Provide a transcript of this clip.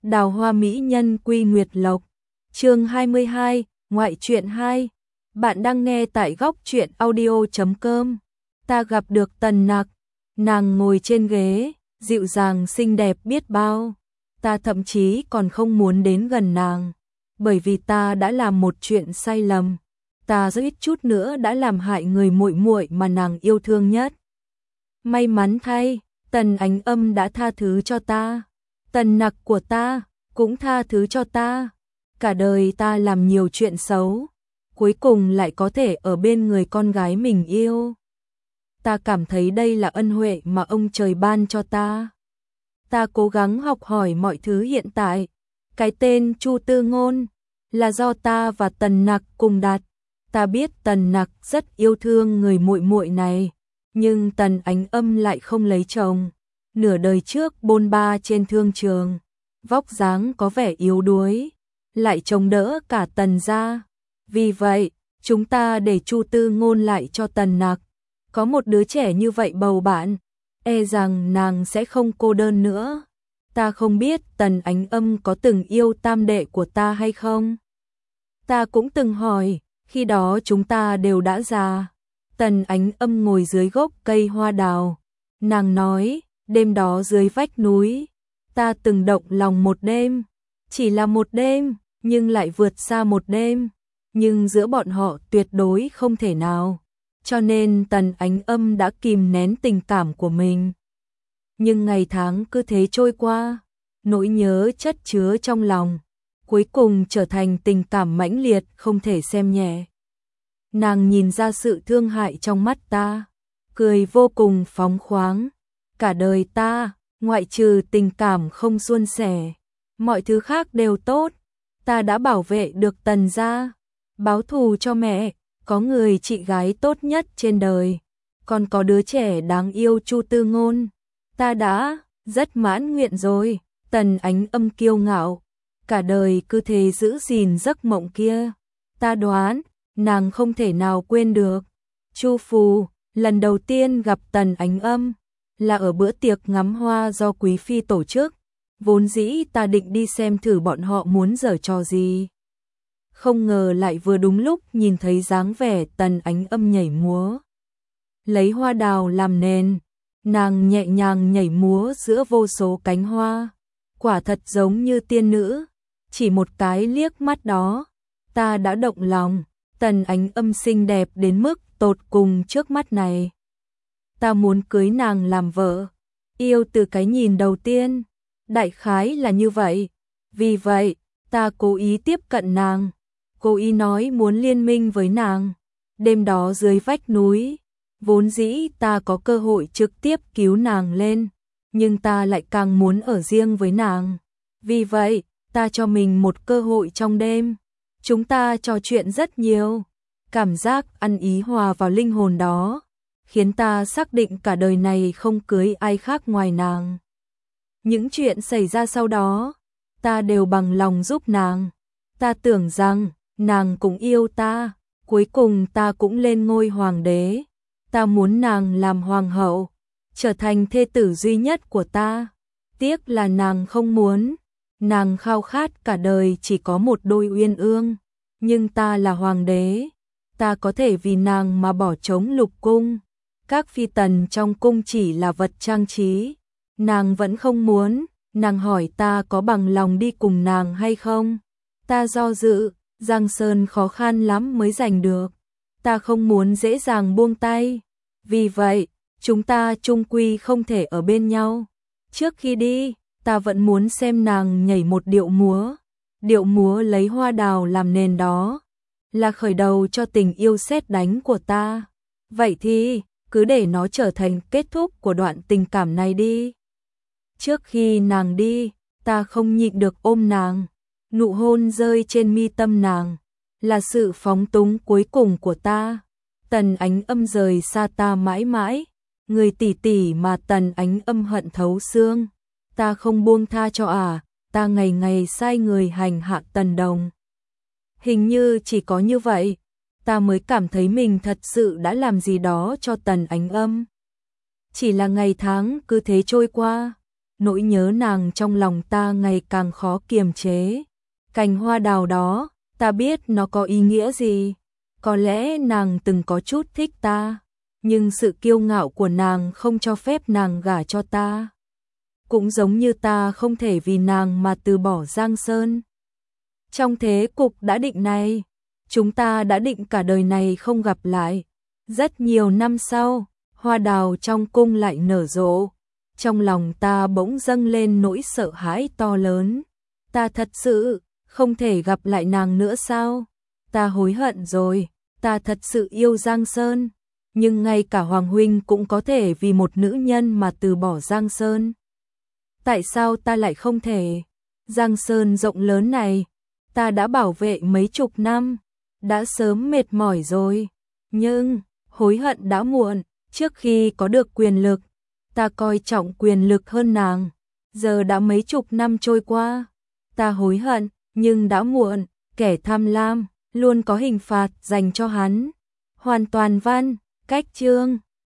Đào hoa mỹ nhân Quy Nguyệt Lộc. Chương 22, ngoại truyện 2. Bạn đang nghe tại góc truyện audio.com. Ta gặp được Tần Nặc, nàng ngồi trên ghế, dịu dàng xinh đẹp biết bao. Ta thậm chí còn không muốn đến gần nàng, bởi vì ta đã làm một chuyện sai lầm. Ta rất ít chút nữa đã làm hại người muội muội mà nàng yêu thương nhất. May mắn thay, Tần Ánh Âm đã tha thứ cho ta. Tần Nặc của ta cũng tha thứ cho ta. Cả đời ta làm nhiều chuyện xấu, cuối cùng lại có thể ở bên người con gái mình yêu. Ta cảm thấy đây là ân huệ mà ông trời ban cho ta. Ta cố gắng học hỏi mọi thứ hiện tại. Cái tên Chu Tư Ngôn là do ta và Tần Nặc cùng đặt. Ta biết Tần Nặc rất yêu thương người muội muội này, nhưng Tần Ánh Âm lại không lấy chồng. Nửa đời trước bôn ba trên thương trường, vóc dáng có vẻ yếu đuối, lại chống đỡ cả Tần gia. Vì vậy, chúng ta để Chu Tư Ngôn lại cho Tần Nặc. Có một đứa trẻ như vậy bầu bạn, e rằng nàng sẽ không cô đơn nữa. Ta không biết Tần Ánh Âm có từng yêu tam đệ của ta hay không. Ta cũng từng hỏi, khi đó chúng ta đều đã già. Tần Ánh Âm ngồi dưới gốc cây hoa đào. Nàng nói, đêm đó dưới vách núi, ta từng động lòng một đêm. Chỉ là một đêm, nhưng lại vượt xa một đêm. Nhưng giữa bọn họ tuyệt đối không thể nào. Cho nên Tần Ánh Âm đã kìm nén tình cảm của mình. Nhưng ngày tháng cứ thế trôi qua, nỗi nhớ chất chứa trong lòng, cuối cùng trở thành tình cảm mãnh liệt không thể xem nhẹ. Nàng nhìn ra sự thương hại trong mắt ta, cười vô cùng phóng khoáng. Cả đời ta, ngoại trừ tình cảm không suôn sẻ, mọi thứ khác đều tốt. Ta đã bảo vệ được Tần gia, báo thù cho mẹ, có người chị gái tốt nhất trên đời, còn có đứa trẻ đáng yêu Chu Tư Ngôn. Ta đã rất mãn nguyện rồi. Tần Ánh Âm kiêu ngạo, cả đời cứ thế giữ gìn giấc mộng kia. Ta đoán, nàng không thể nào quên được. Chu Phù, lần đầu tiên gặp Tần Ánh Âm là ở bữa tiệc ngắm hoa do Quý Phi tổ chức. Vốn dĩ ta định đi xem thử bọn họ muốn giở trò gì. Không ngờ lại vừa đúng lúc nhìn thấy dáng vẻ Tần Ánh Âm nhảy múa. Lấy hoa đào làm nền, nàng nhẹ nhàng nhảy múa giữa vô số cánh hoa. Quả thật giống như tiên nữ. Chỉ một cái liếc mắt đó, ta đã động lòng. Tần Ánh Âm xinh đẹp đến mức tột cùng trước mắt này. Ta muốn cưới nàng làm vợ. Yêu từ cái nhìn đầu tiên. Đại khái là như vậy. Vì vậy, ta cố ý tiếp cận nàng. Cố ý nói muốn liên minh với nàng. Đêm đó dưới vách núi, vốn dĩ ta có cơ hội trực tiếp cứu nàng lên, nhưng ta lại càng muốn ở riêng với nàng. Vì vậy, ta cho mình một cơ hội trong đêm. Chúng ta trò chuyện rất nhiều. Cảm giác ăn ý hòa vào linh hồn đó khiến ta xác định cả đời này không cưới ai khác ngoài nàng. Những chuyện xảy ra sau đó, ta đều bằng lòng giúp nàng. Ta tưởng rằng nàng cũng yêu ta. Cuối cùng ta cũng lên ngôi hoàng đế. Ta muốn nàng làm hoàng hậu, trở thành thê tử duy nhất của ta. Tiếc là nàng không muốn. Nàng khao khát cả đời chỉ có một đôi uyên ương. Nhưng ta là hoàng đế, ta có thể vì nàng mà bỏ trống lục cung. Các phi tần trong cung chỉ là vật trang trí. Nàng vẫn không muốn. Nàng hỏi ta có bằng lòng đi cùng nàng hay không. Ta do dự. Giang sơn khó khăn lắm mới giành được. Ta không muốn dễ dàng buông tay. Vì vậy, chúng ta chung quy không thể ở bên nhau. Trước khi đi, ta vẫn muốn xem nàng nhảy một điệu múa. Điệu múa lấy hoa đào làm nền đó là khởi đầu cho tình yêu sét đánh của ta. Vậy thì, cứ để nó trở thành kết thúc của đoạn tình cảm này đi. Trước khi nàng đi, ta không nhịn được ôm nàng. Nụ hôn rơi trên mi tâm nàng là sự phóng túng cuối cùng của ta. Tần Ánh Âm rời xa ta mãi mãi, người tỷ tỷ mà Tần Ánh Âm hận thấu xương. Ta không buông tha cho ta ngày ngày sai người hành hạ Tần Đồng. Hình như chỉ có như vậy, ta mới cảm thấy mình thật sự đã làm gì đó cho Tần Ánh Âm. Chỉ là ngày tháng cứ thế trôi qua, nỗi nhớ nàng trong lòng ta ngày càng khó kiềm chế. Cành hoa đào đó, ta biết nó có ý nghĩa gì. Có lẽ nàng từng có chút thích ta, nhưng sự kiêu ngạo của nàng không cho phép nàng gả cho ta. Cũng giống như ta không thể vì nàng mà từ bỏ Giang Sơn. Trong thế cục đã định này, chúng ta đã định cả đời này không gặp lại. Rất nhiều năm sau, hoa đào trong cung lại nở rộ. Trong lòng ta bỗng dâng lên nỗi sợ hãi to lớn. Ta thật sự không thể gặp lại nàng nữa sao? Ta hối hận rồi, ta thật sự yêu Giang Sơn. Nhưng ngay cả Hoàng huynh cũng có thể vì một nữ nhân mà từ bỏ Giang Sơn. Tại sao ta lại không thể? Giang Sơn rộng lớn này, ta đã bảo vệ mấy chục năm, đã sớm mệt mỏi rồi. Nhưng, hối hận đã muộn, trước khi có được quyền lực, ta coi trọng quyền lực hơn nàng. Giờ đã mấy chục năm trôi qua, ta hối hận, nhưng đã muộn, kẻ tham lam, luôn có hình phạt dành cho hắn. Hoàn toàn văn, cách chương.